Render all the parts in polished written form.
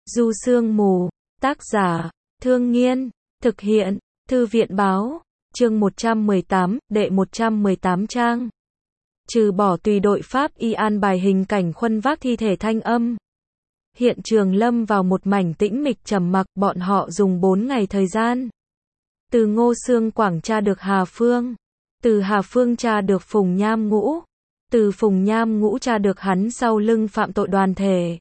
Du Sương Mù, tác giả, Thương Nghiên, thực hiện, Thư viện Báo, chương 118, đệ 118 trang. Trừ bỏ tùy đội Pháp y an bài hình cảnh khuân vác thi thể thanh âm. Hiện trường lâm vào một mảnh tĩnh mịch trầm mặc, bọn họ dùng 4 ngày thời gian. Từ Ngô Xương Quảng tra được Hà Phương, từ Hà Phương tra được Phùng Nham Ngũ, từ Phùng Nham Ngũ tra được hắn sau lưng phạm tội đoàn thể.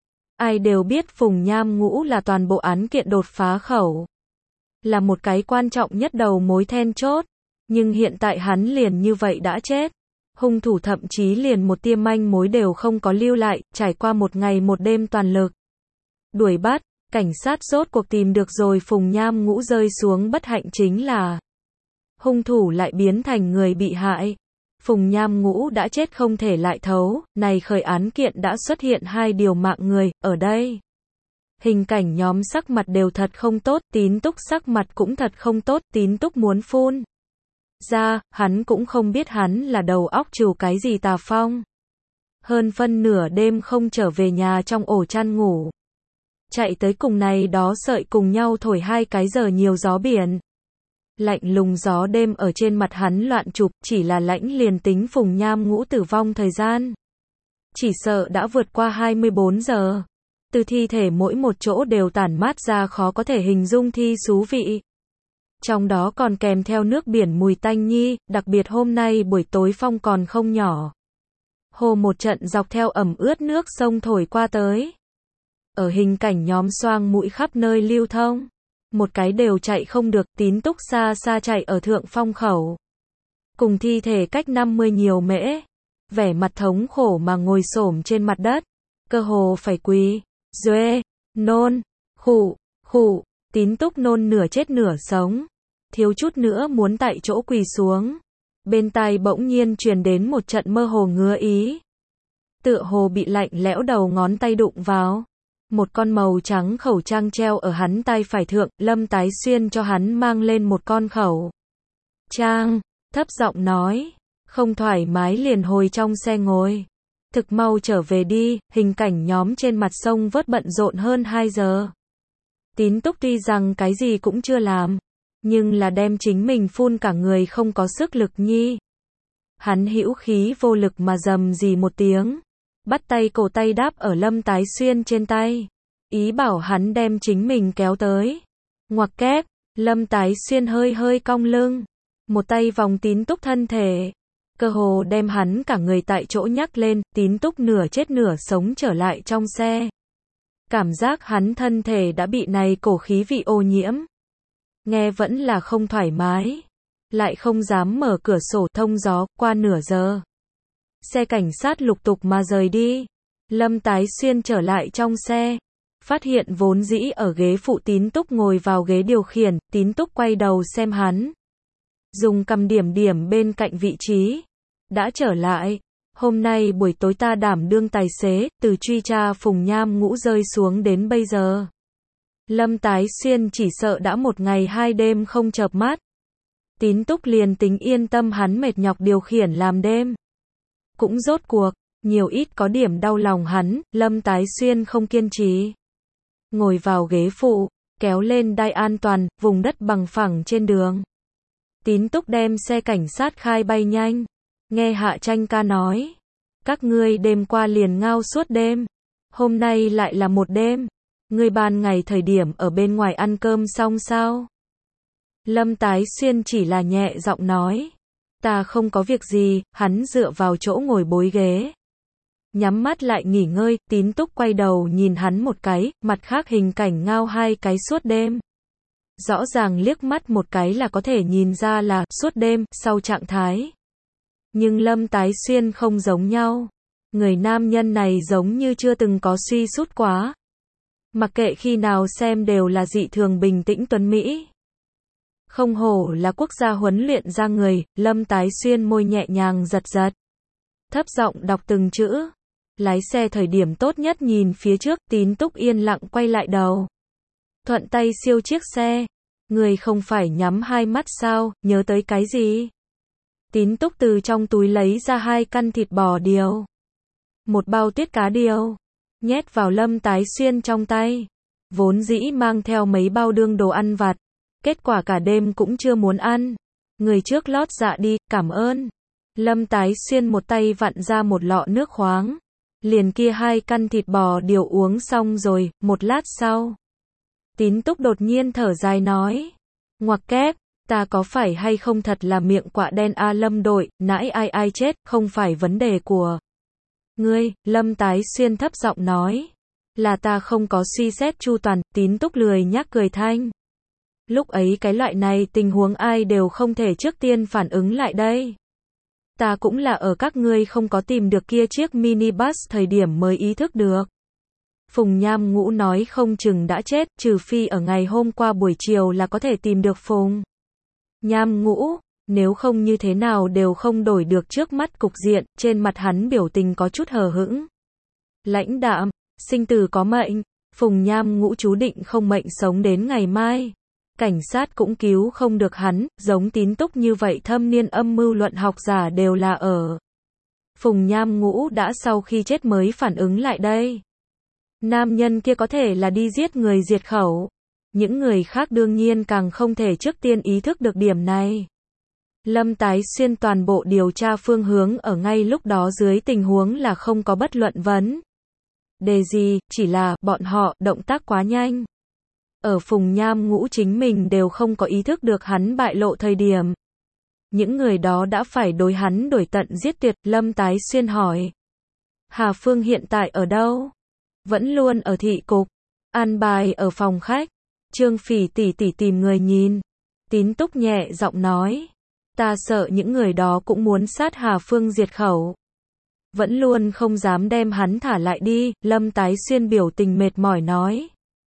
Ai đều biết Phùng Nham Ngũ là toàn bộ án kiện đột phá khẩu, là một cái quan trọng nhất đầu mối then chốt, nhưng hiện tại hắn liền như vậy đã chết. Hung thủ thậm chí liền một tia manh mối đều không có lưu lại, trải qua một ngày một đêm toàn lực đuổi bắt, cảnh sát rốt cuộc tìm được rồi Phùng Nham Ngũ rơi xuống bất hạnh chính là hung thủ lại biến thành người bị hại. Phùng Nham Ngũ đã chết không thể lại thấu, này khởi án kiện đã xuất hiện 2 điều mạng người, ở đây. Hình cảnh nhóm sắc mặt đều thật không tốt, Tín Túc sắc mặt cũng thật không tốt, Tín Túc muốn phun ra, hắn cũng không biết hắn là đầu óc trù cái gì tà phong. Hơn phân nửa đêm không trở về nhà trong ổ chăn ngủ. Chạy tới cùng này đó sợi cùng nhau thổi 2 cái giờ nhiều gió biển. Lạnh lùng gió đêm ở trên mặt hắn loạn chụp, chỉ là lãnh liền tính Phùng Nham Ngũ tử vong thời gian. Chỉ sợ đã vượt qua 24 giờ. Từ thi thể mỗi một chỗ đều tản mát ra khó có thể hình dung thi xú vị. Trong đó còn kèm theo nước biển mùi tanh nhi, đặc biệt hôm nay buổi tối phong còn không nhỏ. Hồ một trận dọc theo ẩm ướt nước sông thổi qua tới. Ở hình cảnh nhóm xoang mũi khắp nơi lưu thông. Một cái đều chạy không được, Tín Túc xa xa chạy ở thượng phong khẩu. Cùng thi thể cách 50 nhiều mễ. Vẻ mặt thống khổ mà ngồi xổm trên mặt đất. Cơ hồ phải quỳ. Duê, nôn, khụ, Tín Túc nôn nửa chết nửa sống. Thiếu chút nữa muốn tại chỗ quỳ xuống. Bên tai bỗng nhiên truyền đến một trận mơ hồ ngứa ý. Tựa hồ bị lạnh lẽo đầu ngón tay đụng vào. Một con màu trắng khẩu trang treo ở hắn tay phải thượng, Lâm Tái Xuyên cho hắn mang lên một con khẩu trang, thấp giọng nói, không thoải mái liền hồi trong xe ngồi. Thực mau trở về đi, hình cảnh nhóm trên mặt sông vớt bận rộn hơn 2 giờ. Tín Túc tuy rằng cái gì cũng chưa làm, nhưng là đem chính mình phun cả người không có sức lực nhi. Hắn hữu khí vô lực mà rầm rì một tiếng. Bắt tay cổ tay đáp ở Lâm Tái Xuyên trên tay. Ý bảo hắn đem chính mình kéo tới. Ngoặc kép, Lâm Tái Xuyên hơi hơi cong lưng. Một tay vòng Tín Túc thân thể. Cơ hồ đem hắn cả người tại chỗ nhắc lên, Tín Túc nửa chết nửa sống trở lại trong xe. Cảm giác hắn thân thể đã bị này cổ khí vị ô nhiễm. Nghe vẫn là không thoải mái. Lại không dám mở cửa sổ thông gió, qua nửa giờ. Xe cảnh sát lục tục mà rời đi. Lâm Tái Xuyên trở lại trong xe. Phát hiện vốn dĩ ở ghế phụ Tín Túc ngồi vào ghế điều khiển, Tín Túc quay đầu xem hắn. Dùng cầm điểm điểm bên cạnh vị trí. Đã trở lại. Hôm nay buổi tối ta đảm đương tài xế, từ truy tra Phùng Nham Ngũ rơi xuống đến bây giờ. Lâm Tái Xuyên chỉ sợ đã 1 ngày 2 đêm không chợp mắt. Tín Túc liền tính yên tâm hắn mệt nhọc điều khiển làm đêm. Cũng rốt cuộc, nhiều ít có điểm đau lòng hắn, Lâm Tái Xuyên không kiên trì. Ngồi vào ghế phụ, kéo lên đai an toàn, vùng đất bằng phẳng trên đường. Tín Túc đem xe cảnh sát khai bay nhanh. Nghe Hạ Tranh ca nói. Các ngươi đêm qua liền ngao suốt đêm. Hôm nay lại là một đêm. Ngươi ban ngày thời điểm ở bên ngoài ăn cơm xong sao? Lâm Tái Xuyên chỉ là nhẹ giọng nói. Ta không có việc gì, hắn dựa vào chỗ ngồi bối ghế. Nhắm mắt lại nghỉ ngơi, Tín Túc quay đầu nhìn hắn một cái, mặt khác hình cảnh ngao 2 cái suốt đêm. Rõ ràng liếc mắt một cái là có thể nhìn ra là suốt đêm, sau trạng thái. Nhưng Lâm Tái Xuyên không giống nhau. Người nam nhân này giống như chưa từng có suy sút quá. Mặc kệ khi nào xem đều là dị thường bình tĩnh tuấn Mỹ. Không hổ là quốc gia huấn luyện ra người, Lâm Tái Xuyên môi nhẹ nhàng giật giật. Thấp giọng đọc từng chữ. Lái xe thời điểm tốt nhất nhìn phía trước, Tín Túc yên lặng quay lại đầu. Thuận tay siêu chiếc xe. Người không phải nhắm 2 mắt sao, nhớ tới cái gì? Tín Túc từ trong túi lấy ra 2 căn thịt bò điều. 1 bao tiết cá điều. nhét vào Lâm Tái Xuyên trong tay. Vốn dĩ mang theo mấy bao đương đồ ăn vặt. Kết quả cả đêm cũng chưa muốn ăn. Người trước lót dạ đi, cảm ơn. Lâm Tái Xuyên một tay vặn ra một lọ nước khoáng. Liền kia 2 căn thịt bò điều uống xong rồi, một lát sau. Tín Túc đột nhiên thở dài nói. Ngoặc kép, ta có phải hay không thật là miệng quạ đen a Lâm đội, nãy ai chết, không phải vấn đề của ngươi, Lâm Tái Xuyên thấp giọng nói. Là ta không có suy xét chu toàn, Tín Túc lười nhác cười thanh. Lúc ấy cái loại này tình huống ai đều không thể trước tiên phản ứng lại đây. Ta cũng là ở các ngươi không có tìm được kia chiếc minibus thời điểm mới ý thức được. Phùng Nham Ngũ nói không chừng đã chết, trừ phi ở ngày hôm qua buổi chiều là có thể tìm được Phùng Nham Ngũ, nếu không như thế nào đều không đổi được trước mắt cục diện, trên mặt hắn biểu tình có chút hờ hững. Lãnh đạm, sinh tử có mệnh, Phùng Nham Ngũ chú định không mệnh sống đến ngày mai. Cảnh sát cũng cứu không được hắn, giống Tín Túc như vậy thâm niên âm mưu luận học giả đều là ở. Phùng Nham Ngũ đã sau khi chết mới phản ứng lại đây. Nam nhân kia có thể là đi giết người diệt khẩu. Những người khác đương nhiên càng không thể trước tiên ý thức được điểm này. Lâm Tái Xuyên toàn bộ điều tra phương hướng ở ngay lúc đó dưới tình huống là không có bất luận vấn đề gì, chỉ là bọn họ động tác quá nhanh. Ở Phùng Nham Ngũ chính mình đều không có ý thức được hắn bại lộ thời điểm. Những người đó đã phải đối hắn đuổi tận giết tuyệt, Lâm Tái Xuyên hỏi. Hà Phương hiện tại ở đâu? Vẫn luôn ở thị cục. An bài ở phòng khách. Trương Phỉ tỷ tỷ tìm người nhìn. Tín Túc nhẹ giọng nói. Ta sợ những người đó cũng muốn sát Hà Phương diệt khẩu. Vẫn luôn không dám đem hắn thả lại đi, Lâm Tái Xuyên biểu tình mệt mỏi nói.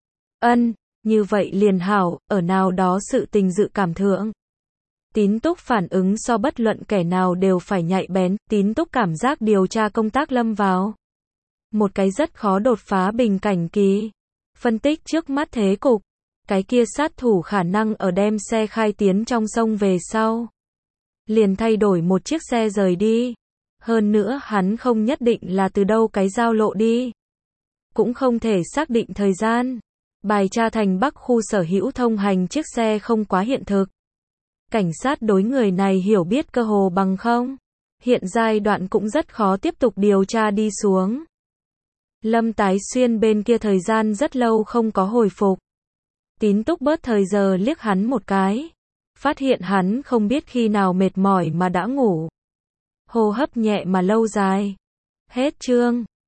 Như vậy liền hảo, ở nào đó sự tình dự cảm thượng. Tín Túc phản ứng so bất luận kẻ nào đều phải nhạy bén, Tín Túc cảm giác điều tra công tác lâm vào một cái rất khó đột phá bình cảnh kỳ. Phân tích trước mắt thế cục, cái kia sát thủ khả năng ở đem xe khai tiến trong sông về sau. Liền thay đổi một chiếc xe rời đi. Hơn nữa hắn không nhất định là từ đâu cái giao lộ đi. Cũng không thể xác định thời gian. Bài tra thành Bắc khu sở hữu thông hành chiếc xe không quá hiện thực. Cảnh sát đối người này hiểu biết cơ hồ bằng không. Hiện giai đoạn cũng rất khó tiếp tục điều tra đi xuống. Lâm Tái Xuyên bên kia thời gian rất lâu không có hồi phục. Tín Túc bớt thời giờ liếc hắn một cái. Phát hiện hắn không biết khi nào mệt mỏi mà đã ngủ. Hô hấp nhẹ mà lâu dài. Hết chương.